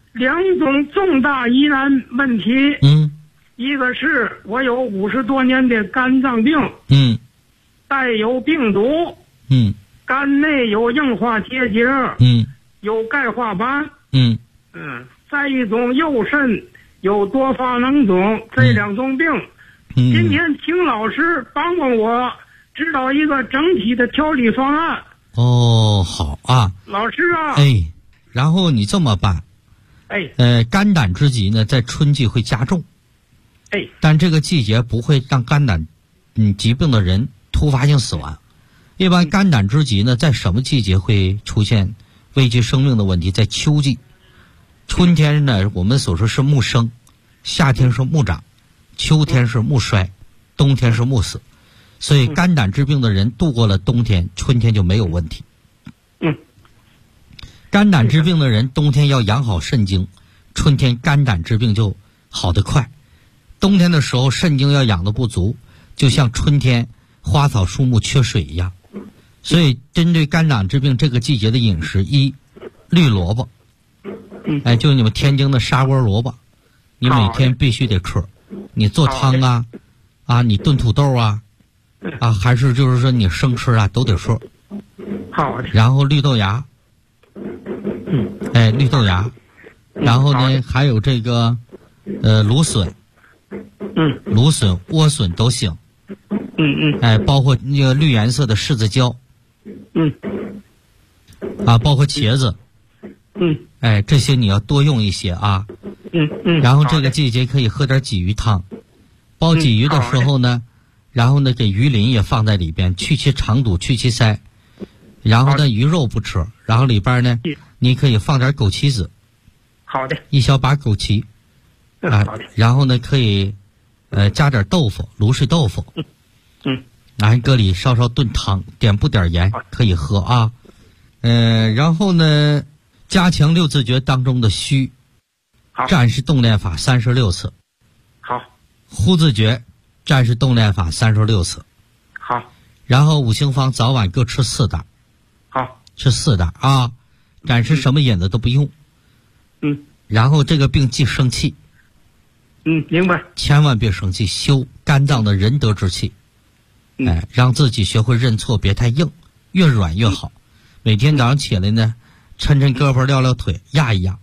2种重大疑难问题。一个是我有50多年的肝脏病，带有病毒，肝内有硬化结节，有钙化斑，再一种右肾有多发囊肿，这2种病。今天请老师帮帮我。指导一个整体的调理方案。 好啊， 老师啊。 然后你这么办。肝胆之疾呢，在春季会加重。但这个季节不会让肝胆疾病的人突发性死亡。一般肝胆之疾呢，在什么季节会出现危及生命的问题？在秋季。春天呢，我们所说是木生，夏天是木长，秋天是木衰，冬天是木死。所以肝胆之病的人度过了冬天，春天就没有问题。肝胆之病的人冬天要养好肾经，春天肝胆之病就好得快。冬天的时候肾经要养得不足，就像春天花草树木缺水一样。所以针对肝胆之病这个季节的饮食，绿萝卜，就你们天津的沙窝萝卜，你每天必须得吃。你做汤啊，你炖土豆啊，还是就是说你生吃啊，都得说。 好的。 然后绿豆芽，绿豆芽，然后呢还有这个芦笋，芦笋、莴笋都行。包括那个绿颜色的柿子椒，包括茄子，这些你要多用一些啊。然后这个季节可以喝点鲫鱼汤，煲鲫鱼的时候呢。然后呢，给鱼鳞也放在里边，去其肠堵，去其腮。然后呢，鱼肉不吃，然后里边呢，你可以放点枸杞子。 好的。 1小把枸杞。 好的。 然后呢，可以加点豆腐，卤水豆腐。然后搁里稍稍炖汤，点不点盐可以喝啊。然后呢，加强六字诀当中的虚。战士动练法36次。 好。 呼字诀。战士动练法36次。 好。 然后五行方早晚各吃4袋。 好。 吃4袋啊。暂时什么引子都不用。然后这个病忌生气。 明白。 千万别生气，修肝脏的仁德之气。让自己学会认错，别太硬，越软越好。每天早上起来呢，抻胳膊，撂腿，压一压，